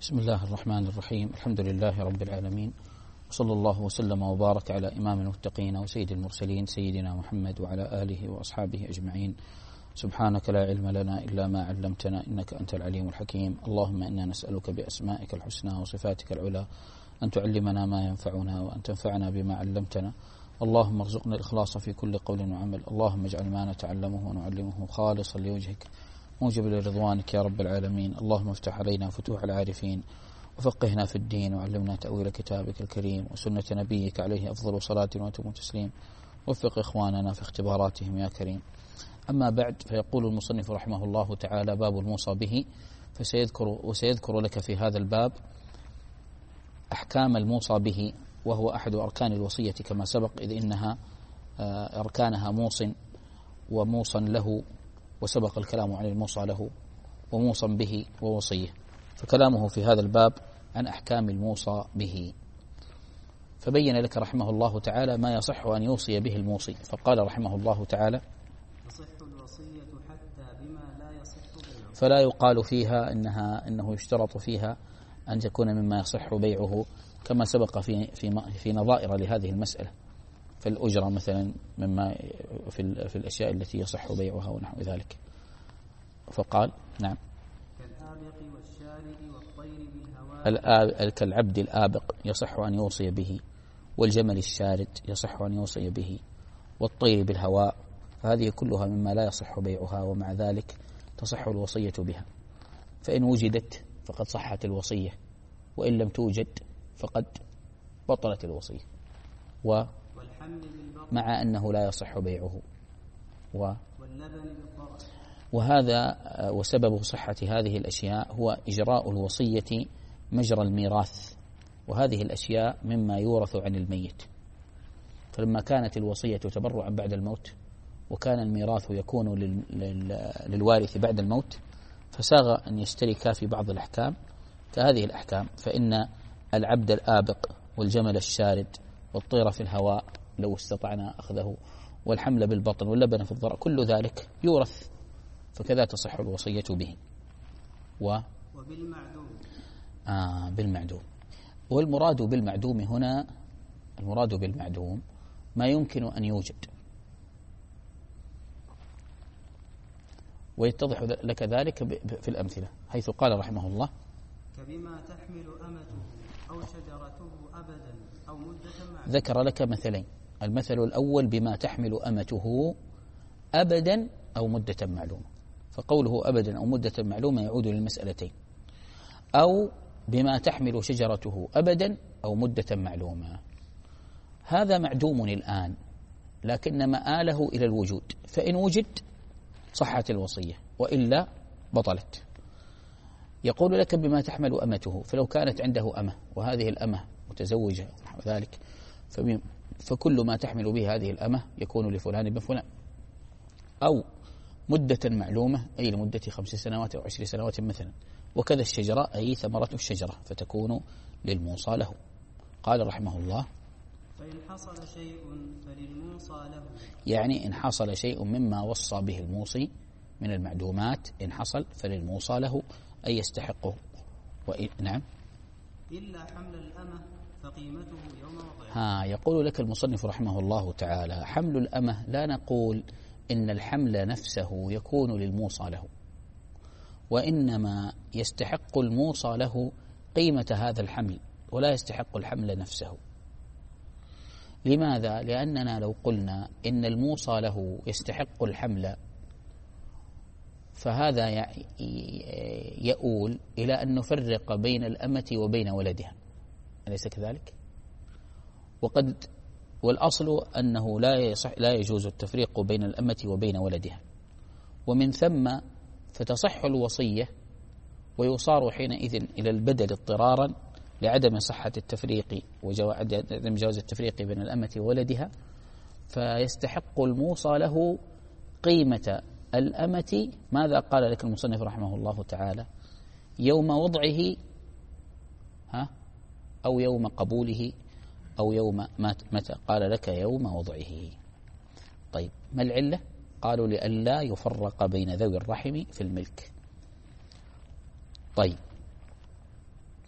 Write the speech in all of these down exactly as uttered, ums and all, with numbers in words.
بسم الله الرحمن الرحيم. الحمد لله رب العالمين، وصلى الله وسلم وبارك على إمام المتقين وسيد المرسلين سيدنا محمد وعلى آله وأصحابه أجمعين. سبحانك لا علم لنا إلا ما علمتنا إنك أنت العليم الحكيم. اللهم إنا نسألك بأسمائك الحسنى وصفاتك العلى أن تعلمنا ما ينفعنا وأن تنفعنا بما علمتنا. اللهم ارزقنا الإخلاص في كل قول وعمل. اللهم اجعل ما نتعلمه ونعلمه خالصا لوجهك موجب لرضوانك يا رب العالمين. اللهم افتح علينا فتوح العارفين وفقهنا في الدين وعلمنا تأويل كتابك الكريم وسنة نبيك عليه أفضل صلاة وأتم تسليم. وفق إخواننا في اختباراتهم يا كريم. أما بعد، فيقول المصنف رحمه الله تعالى: باب الموصى به. فسيذكر وسيذكر لك في هذا الباب أحكام الموصى به، وهو أحد أركان الوصية كما سبق، إذ إنها أركانها موص وموصى له، وسبق الكلام عن الموصى له وموصى به ووصيه. فكلامه في هذا الباب عن أحكام الموصى به، فبين لك رحمه الله تعالى ما يصح أن يوصي به الموصي. فقال رحمه الله تعالى: تصح الوصية حتى بما لا يصح بيعه. فلا يقال فيها إنها إنه يشترط فيها أن تكون مما يصح بيعه، كما سبق في في في نظائر لهذه المسألة. فالأجرة مثلا مما في في الأشياء التي يصح بيعها ونحو ذلك. فقال: نعم. كالآبق والشارد والطير بالهواء. كالعبد الآبق يصح أن يوصي به، والجمل الشارد يصح أن يوصي به، والطير بالهواء، فهذه كلها مما لا يصح بيعها، ومع ذلك تصح الوصية بها. فإن وجدت فقد صحت الوصية، وإن لم توجد فقد بطلت الوصية. و مع أنه لا يصح بيعه. و وهذا وسبب صحة هذه الأشياء هو إجراء الوصية مجرى الميراث، وهذه الأشياء مما يورث عن الميت. فلما كانت الوصية تبرعا بعد الموت، وكان الميراث يكون للوارث بعد الموت، فساغ أن يشتركا في بعض الأحكام كهذه الأحكام. فإن العبد الآبق والجمل الشارد والطير في الهواء لو استطعنا أخذه، والحمل بالبطن واللبن في الضرع، كل ذلك يورث، فكذا تصح الوصية به. و وبالمعدوم. آه بالمعدوم. والمراد بالمعدوم هنا، المراد بالمعدوم ما يمكن أن يوجد، ويتضح لك ذلك في الأمثلة، حيث قال رحمه الله: كبما تحمل أمته أو شجرته أبدا أو مدة معلومة. ذكر لك مثلين. المثل الأول بما تحمل أمته أبدا أو مدة معلومة، فقوله أبدا أو مدة معلومة يعود للمسألتين. أو بما تحمل شجرته أبدا أو مدة معلومة، هذا معدوم الآن، لكن مآله إلى الوجود، فإن وجد صحت الوصية، وإلا بطلت. يقول لك بما تحمل أمته، فلو كانت عنده أمة وهذه الأمة متزوجة ونحو ذلك، فكل ما تحمل به هذه الأمة يكون لفلان بن فلان. أو مدة معلومة، أي لمدة خمس سنوات أو عشر سنوات مثلا. وكذا الشجرة، أي ثمرة الشجرة، فتكون للموصى له. قال رحمه الله: فإن حصل شيء فللموصى له. يعني إن حصل شيء مما وصى به الموصي من المعدومات، إن حصل فللموصى له، أي يستحقه. نعم. إلا حمل الأمة فقيمته يوم وضعها. ها يقول لك المصنف رحمه الله تعالى: حمل الأمة، لا نقول إن الحمل نفسه يكون للموصى له، وإنما يستحق الموصى له قيمة هذا الحمل، ولا يستحق الحمل نفسه. لماذا؟ لأننا لو قلنا إن الموصى له يستحق الحمل، فهذا يؤول إلى أن نفرق بين الأمة وبين ولدها، أليس كذلك؟ وقد والأصل أنه لا يصح لا يجوز التفريق بين الأمة وبين ولدها، ومن ثم فتصح الوصية، ويصار حينئذ إلى البدل اضطرارا لعدم صحة التفريق وعدم جواز التفريق بين الأمة وولدها، فيستحق الموصى له قيمة الأمة. ماذا قال لك المصنف رحمه الله تعالى؟ يوم وضعه، ها أو يوم قبوله، أو يوم متى؟ قال لك يوم وضعه. طيب، ما العلة؟ قالوا: لئلا يفرق بين ذوي الرحم في الملك. طيب،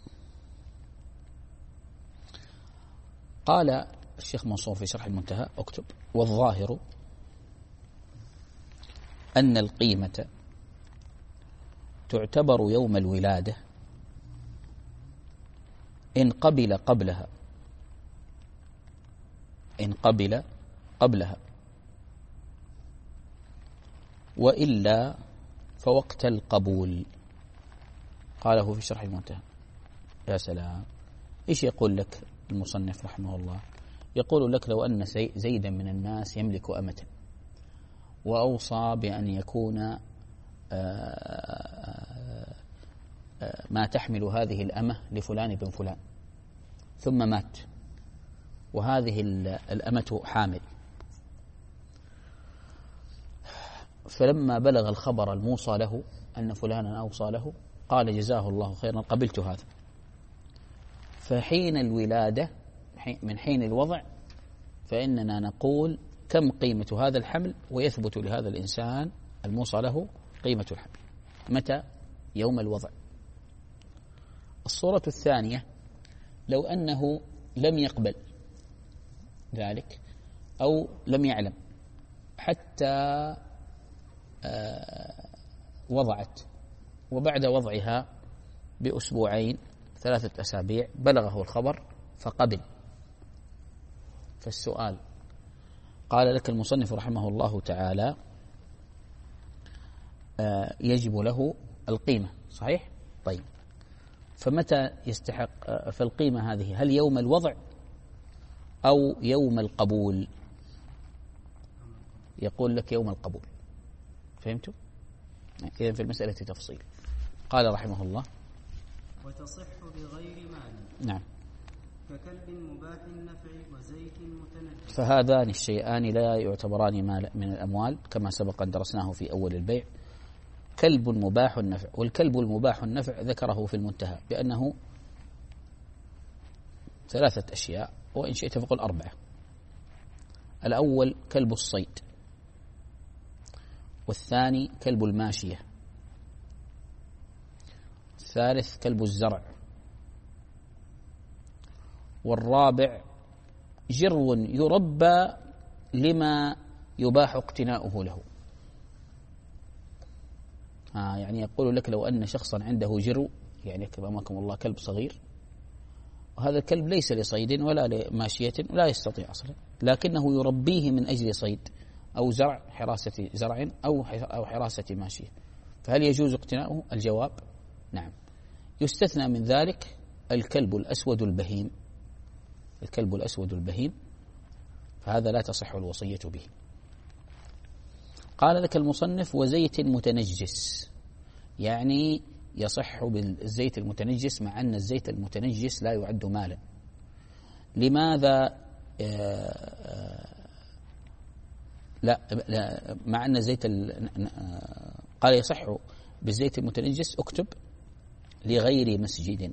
قال الشيخ منصور في شرح المنتهى اكتب: والظاهر أن القيمة تعتبر يوم الولادة إن قبل قبلها إن قبل قبلها وإلا فوقت القبول. قاله في شرح المنتهى. يا سلام، إيش يقول لك المصنف رحمه الله؟ يقول لك: لو أن زيدا من الناس يملك أمة وأوصى بأن يكون ما تحمل هذه الأمة لفلان بن فلان، ثم مات وهذه الأمة حامل، فلما بلغ الخبر الموصى له أن فلانا أوصى له قال: جزاه الله خيرا، قبلت هذا. فحين الولادة من حين الوضع فإننا نقول كم قيمة هذا الحمل، ويثبت لهذا الإنسان الموصى له قيمة الحمل. متى؟ يوم الوضع. الصورة الثانية: لو أنه لم يقبل ذلك أو لم يعلم حتى وضعت، وبعد وضعها بأسبوعين ثلاثة أسابيع بلغه الخبر فقبل. فالسؤال، قال لك المصنف رحمه الله تعالى: يجب له القيمة، صحيح؟ طيب، فمتى يستحق؟ فالقيمة هذه هل يوم الوضع أو يوم القبول؟ يقول لك يوم القبول. فهمتوا؟ إذن في المسألة تفصيل. قال رحمه الله: وتصح بغير مال. نعم. ككلب مباح النفع وزيت متنجس. فهذان الشيئان لا يعتبران مال من الأموال كما سبق أن درسناه في أول البيع. كلب مباح النفع، والكلب المباح النفع ذكره في المنتهى بأنه ثلاثة أشياء، وإن شئت فقل أربعة. الأول كلب الصيد، والثاني كلب الماشية، الثالث كلب الزرع، والرابع جرو يربى لما يباح اقتناؤه له. آه يعني يقول لك: لو أن شخصا عنده جرو، يعني أمامكم الله كلب صغير، وهذا الكلب ليس لصيد ولا لماشية ولا يستطيع أصلا، لكنه يربيه من أجل صيد أو زرع، حراسة زرع أو أو حراسة ماشية، فهل يجوز اقتناؤه؟ الجواب: نعم. يستثنى من ذلك الكلب الأسود البهيم، الكلب الأسود البهيم فهذا لا تصح الوصية به. قال لك المصنف: وزيت متنجس، يعني يصح بالزيت المتنجس، مع أن الزيت المتنجس لا يعد مالا. لماذا؟ لا, لا مع أن الزيت قال يصح بالزيت المتنجس، اكتب: لغير مسجد،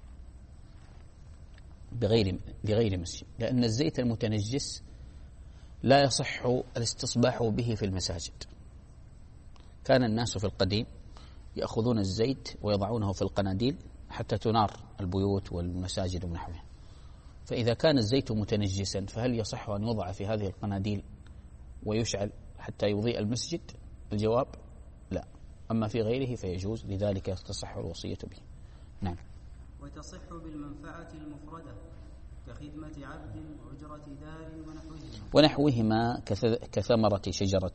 بغير لغير مسجد، لأن الزيت المتنجس لا يصح الاستصباح به في المساجد. كان الناس في القديم يأخذون الزيت ويضعونه في القناديل حتى تنار البيوت والمساجد ونحوها، فإذا كان الزيت متنجسا فهل يصح أن يوضع في هذه القناديل ويشعل حتى يضيء المسجد؟ الجواب: لا. أما في غيره فيجوز، لذلك تصح الوصية به. نعم. وتصح بالمنفعة المفردة كخدمة عبد وأجرة دار ونحوهما ونحوهما كثمرة شجرة.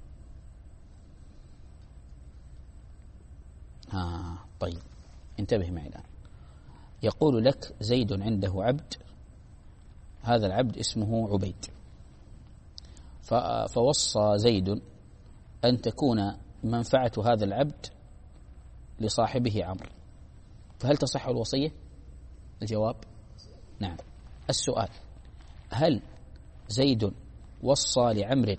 ها طيب، انتبه معي الآن. يقول لك: زيد عنده عبد، هذا العبد اسمه عبيد، فوصى زيد أن تكون منفعة هذا العبد لصاحبه عمرو، فهل تصح الوصية؟ الجواب: نعم. السؤال: هل زيد وصى لعمرو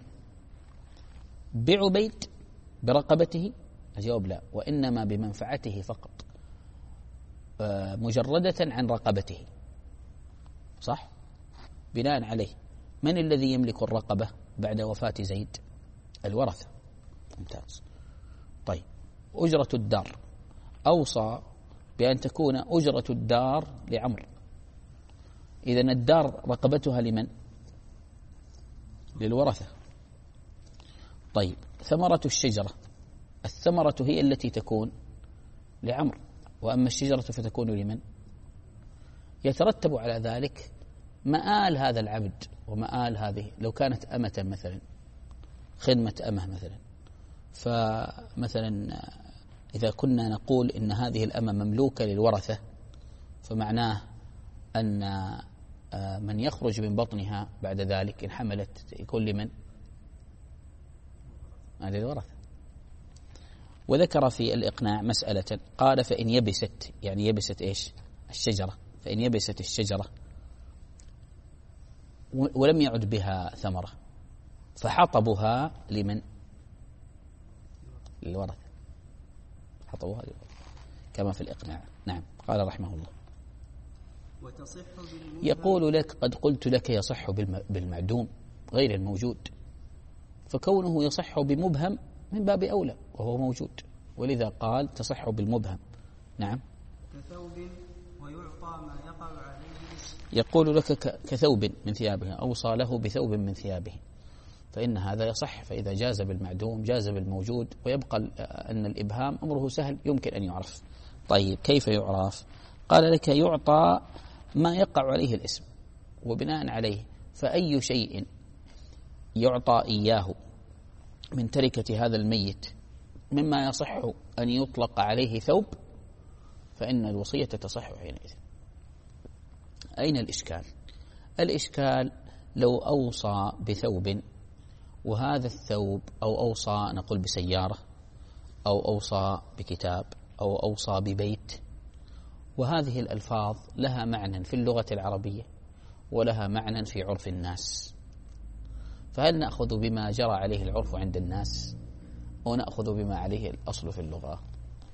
بعبيد برقبته؟ الجواب: لا، وإنما بمنفعته فقط، مجردة عن رقبته. صح؟ بناء عليه من الذي يملك الرقبة بعد وفاة زيد؟ الورثة. ممتاز. طيب، أجرة الدار، أوصى بأن تكون أجرة الدار لعمرو، إذن الدار رقبتها لمن؟ للورثة. طيب ثمرة الشجرة، الثمرة هي التي تكون لعمر، وأما الشجرة فتكون لمن؟ يترتب على ذلك مآل هذا العبد ومآل هذه. لو كانت أمة مثلا، خدمة أمة مثلا، فمثلا إذا كنا نقول إن هذه الأمة مملوكة للورثة، فمعناه أن من يخرج من بطنها بعد ذلك إن حملت يكون لمن؟ للورثة. وذكر في الإقناع مسألة، قال فإن يبست، يعني يبست إيش؟ الشجرة. فإن يبست الشجرة ولم يعد بها ثمرة فحطبها لمن؟ للورثة. حطبها للورثة كما في الإقناع. نعم. قال رحمه الله وتصح يقول لك قد قلت لك يصح بالمعدوم غير الموجود، فكونه يصح بمبهم من باب أولى وهو موجود، ولذا قال تصح بالمبهم. نعم. كثوب ويعطى ما يقع عليه. يقول لك كثوب من ثيابه، أوصى له بثوب من ثيابه، فإن هذا يصح. فإذا جاز بالمعدوم جاز بالموجود، ويبقى أن الإبهام أمره سهل يمكن أن يعرف. طيب كيف يعرف؟ قال لك يعطى ما يقع عليه الاسم، وبناء عليه فأي شيء يعطى إياه من تركة هذا الميت مما يصح أن يطلق عليه ثوب فإن الوصية تصح حينئذ. أين الإشكال؟ الإشكال لو أوصى بثوب، وهذا الثوب أو أوصى نقول بسيارة أو أوصى بكتاب أو أوصى ببيت، وهذه الألفاظ لها معنى في اللغة العربية ولها معنى في عرف الناس، فهل نأخذ بما جرى عليه العرف عند الناس أو نأخذ بما عليه الأصل في اللغة؟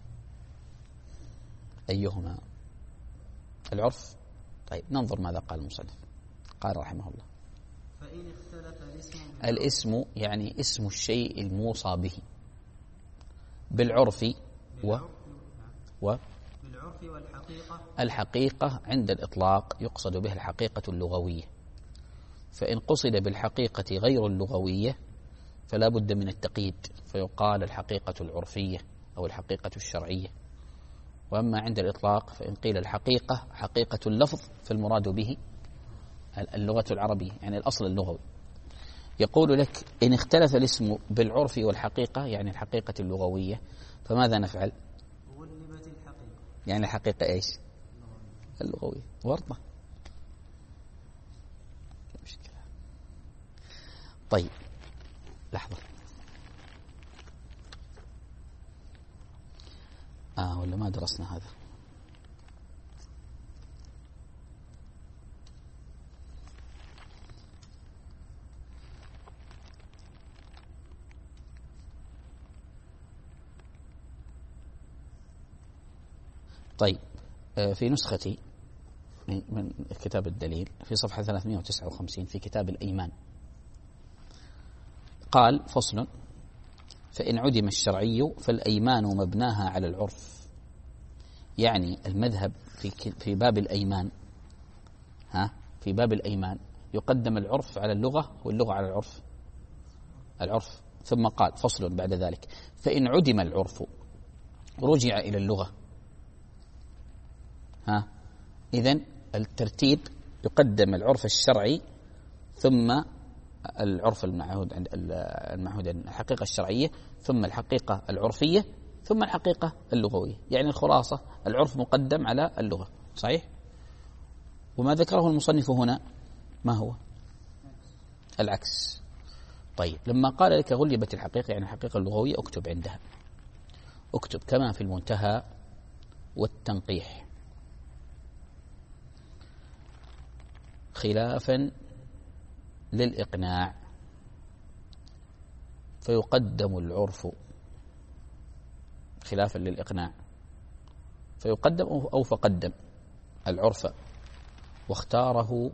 أيهما؟ العرف. طيب ننظر ماذا قال المصنف. قال رحمه الله فإن اختلف الاسم الاسم يعني اسم الشيء الموصى به بالعرف و و بالعرف والحقيقة. الحقيقة عند الإطلاق يقصد به الحقيقة اللغوية، فإن قصد بالحقيقة غير اللغوية فلا بد من التقييد، فيقال الحقيقة العرفية أو الحقيقة الشرعية. وأما عند الإطلاق فإن قيل الحقيقة حقيقة اللفظ فالمراد به اللغة العربية، يعني الأصل اللغوي. يقول لك إن اختلف الاسم بالعرف والحقيقة يعني الحقيقة اللغوية فماذا نفعل؟ غلبت الحقيقة، يعني الحقيقة إيش؟ اللغوية. ورطة. مشكلة. طيب لحظة. آه ولا ما درسنا هذا؟ طيب في نسختي من كتاب الدليل في صفحة ثلاثمائة وتسعة وخمسين في كتاب الأيمان قال فصل: فإن عدم الشرعي فالأيمان مبناها على العرف. يعني المذهب في في باب الأيمان ها في باب الأيمان يقدم العرف على اللغة واللغة على العرف العرف ثم قال فصل بعد ذلك: فإن عدم العرف رجع إلى اللغة. ها إذن الترتيب يقدم العرف الشرعي ثم العرف المعهود عند المعهود الحقيقة الشرعية ثم الحقيقة العرفية ثم الحقيقة اللغوية. يعني الخلاصة العرف مقدم على اللغة. صحيح؟ وما ذكره المصنف هنا ما هو؟ العكس. طيب لما قال لك غلبت الحقيقة يعني الحقيقة اللغوية اكتب عندها، اكتب كما في المنتهى والتنقيح خلافا للإقناع فيقدم العرف خلافا للإقناع فيقدم أو فقدم العرف واختاره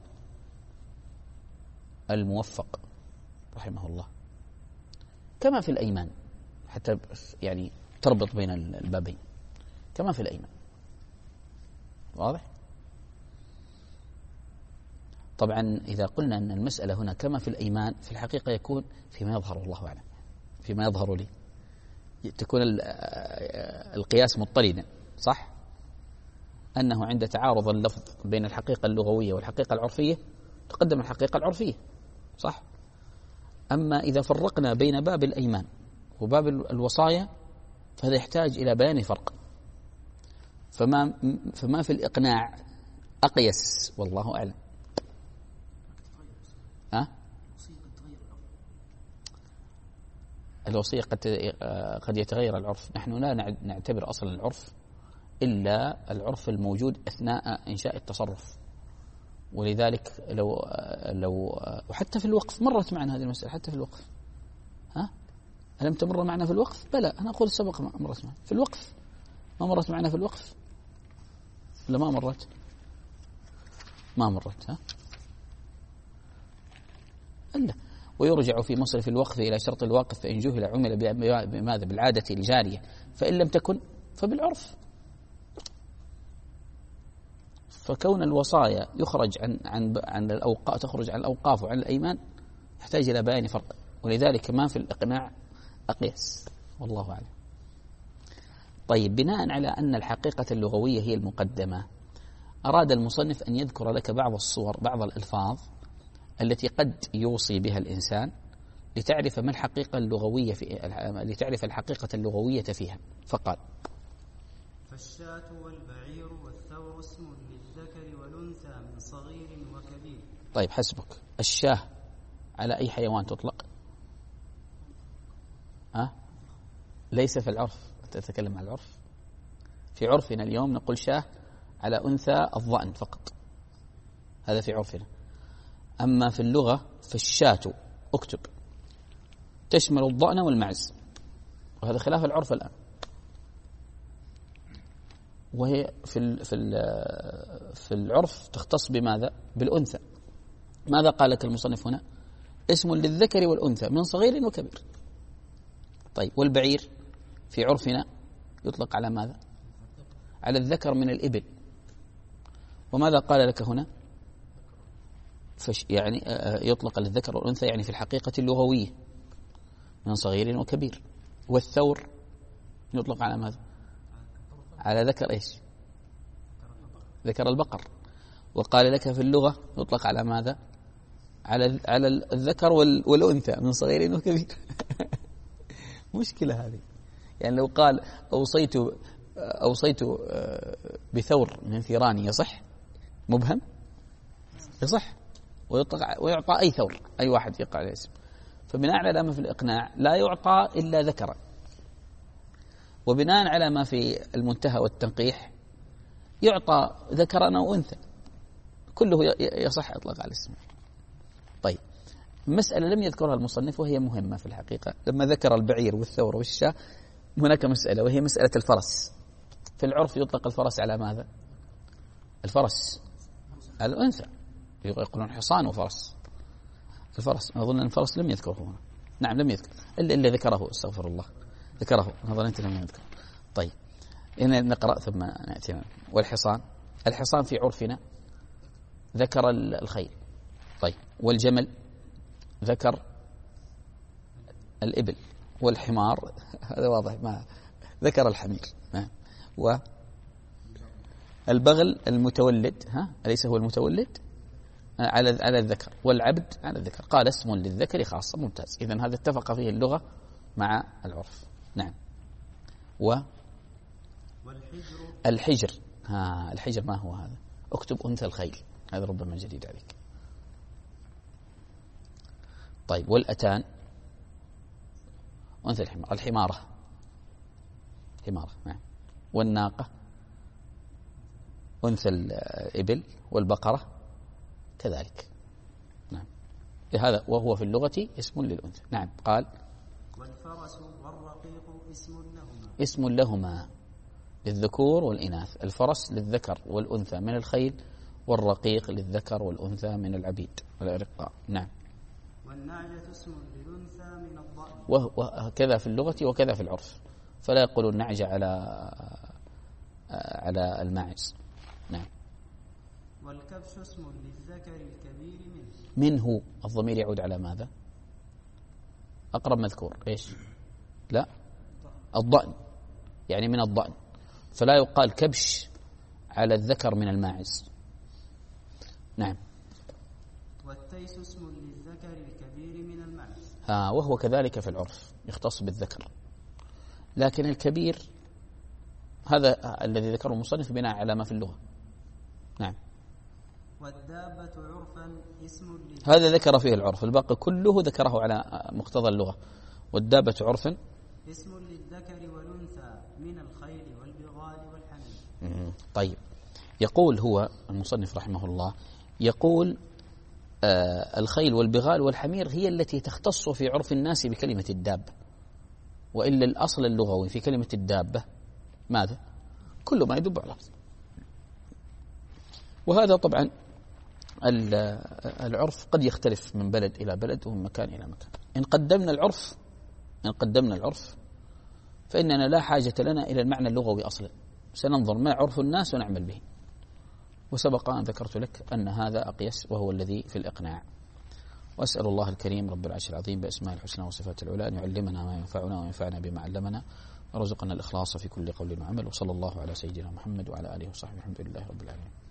الموفق رحمه الله كما في الأيمان، حتى يعني تربط بين البابين كما في الأيمان. واضح؟ طبعا إذا قلنا أن المسألة هنا كما في الأيمان، في الحقيقة يكون فيما يظهر، والله أعلم فيما يظهر لي تكون القياس مضطردا، صح؟ أنه عند تعارض اللفظ بين الحقيقة اللغوية والحقيقة العرفية تقدم الحقيقة العرفية، صح؟ أما إذا فرقنا بين باب الأيمان وباب الوصايا فهذا يحتاج إلى بيان فرق، فما فما في الإقناع أقيس، والله أعلم. ها؟ الوصية قد قد يتغير العرف. نحن لا نعتبر أصلا العرف إلا العرف الموجود أثناء إنشاء التصرف، ولذلك لو لو وحتى في الوقف مرت معنا هذه المسألة، حتى في الوقف. ها؟ ألم تمر معنا في الوقف؟ بلى، أنا أقول سبق ما مرت معنا في الوقف. ما مرت معنا في الوقف؟ ولا ما مرت؟ ما مرت. ها؟ إلا ويرجع في مصرف الوقف إلى شرط الواقف، فإن جهل عمل بماذا؟ بالعادة الجارية، فإن لم تكن فبالعرف. فكون الوصايا يخرج عن عن عن الأوقاف، تخرج عن الأوقاف وعن الأيمان، يحتاج إلى بيان فرق، ولذلك ما في الإقناع أقيس، والله أعلم. طيب، بناء على أن الحقيقة اللغوية هي المقدمة، أراد المصنف أن يذكر لك بعض الصور، بعض الألفاظ التي قد يوصي بها الإنسان لتعرف ما الحقيقة اللغوية في لتعرف الحقيقة اللغوية فيها. فقال: فالشاة والبعير والثور اسم للذكر والأنثى من صغير وكبير. طيب، حسبك. الشاه على أي حيوان تطلق؟ ها؟ ليس في العرف، تتكلم عن العرف. في عرفنا اليوم نقول شاه على أنثى الضأن فقط، هذا في عرفنا. أما في اللغة فالشاة، اكتب، تشمل الضأن والمعز، وهذا خلاف العرف الآن. وهي في في في العرف تختص بماذا؟ بالأنثى. ماذا قال لك المصنف هنا؟ اسم للذكر والأنثى من صغير وكبير. طيب، والبعير في عرفنا يطلق على ماذا؟ على الذكر من الإبل. وماذا قال لك هنا؟ فش يعني يطلق للذكر والأنثى يعني في الحقيقة اللغوية من صغير وكبير. والثور يطلق على ماذا؟ على ذكر إيش؟ ذكر البقر. وقال لك في اللغة يطلق على ماذا؟ على على الذكر والأنثى من صغير وكبير. مشكلة هذه. يعني لو قال أوصيت أوصيت بثور من ثيران يصح؟ مبهم؟ يصح، ويطلق ويعطى أي ثور، أي واحد يقع عليه اسم. فبناء على ما في الإقناع لا يعطى إلا ذكرا، وبناء على ما في المنتهى والتنقيح يعطى ذكرا أو أنثى، كله يصح إطلاق على الاسم. طيب، مسألة لم يذكرها المصنف وهي مهمة في الحقيقة. لما ذكر البعير والثور والشاة هناك مسألة، وهي مسألة الفرس. في العرف يطلق الفرس على ماذا؟ الفرس على الأنثى، يقولون حصان وفرس. الفرس أظن أن الفرس لم يذكره هنا. نعم، لم يذكر، إلا إلا ذكره، استغفر الله، ذكره، أنا ظننت لم يذكر. طيب، هنا نقرأ ثم نأتي. والحصان، الحصان في عرفنا ذكر الخيل. طيب، والجمل ذكر الإبل. والحمار هذا واضح، ما ذكر الحمير. والبغل المتولد، ها أليس هو المتولد؟ على على الذكر. والعبد على الذكر. قال اسم للذكر خاصة. ممتاز. إذن هذا اتفق فيه اللغة مع العرف. نعم. و والحجر الحجر. ها الحجر ما هو هذا؟ اكتب أنثى الخيل، هذا ربما جديد عليك. طيب، والأتان أنثى الحمار. الحمارة حمارة. نعم. والناقة أنثى الإبل. والبقرة كذلك. نعم. لهذا وهو في اللغة اسم للأنثى. نعم. قال: والفرس والرقيق اسم لهما. اسم لهما للذكور والإناث. الفرس للذكر والأنثى من الخيل، والرقيق للذكر والأنثى من العبيد والأرقاء. نعم. والنعجة اسم للأنثى من الضأن. وكذا في اللغة وكذا في العرف، فلا يقولون نعجة على على الماعز. نعم. والكبش اسم للذكر الكبير منه الضمير يعود على ماذا؟ أقرب مذكور إيش؟ لا، الضأن، يعني من الضأن، فلا يقال كبش على الذكر من الماعز. نعم. والتيس اسم للذكر الكبير من المعز. ها، وهو كذلك في العرف يختص بالذكر، لكن الكبير هذا الذي ذكره المصنف بناء على ما في اللغة. نعم. والدابة عرفا اسم للذكر، هذا ذكر فيه العرف، الباقي كله ذكره على مقتضى اللغة. والدابة عرفا اسم للذكر والأنثى من الخيل والبغال والحمير. طيب، يقول هو المصنف رحمه الله، يقول آه الخيل والبغال والحمير هي التي تختص في عرف الناس بكلمة الدابة، وإلا الأصل اللغوي في كلمة الدابة ماذا؟ كل ما يدب على الأرض. وهذا طبعا العرف قد يختلف من بلد إلى بلد ومن مكان إلى مكان. إن قدمنا العرف إن قدمنا العرف فإننا لا حاجة لنا إلى المعنى اللغوي أصلا، سننظر ما عرف الناس ونعمل به. وسبق أن ذكرت لك أن هذا أقيس وهو الذي في الإقناع. وأسأل الله الكريم رب العرش العظيم بأسماء الحسنى وصفات العلى أن يعلمنا ما ينفعنا وينفعنا بما علمنا، ورزقنا الإخلاص في كل قول وعمل. وصلى الله على سيدنا محمد وعلى آله وصحبه، الحمد لله رب العالمين.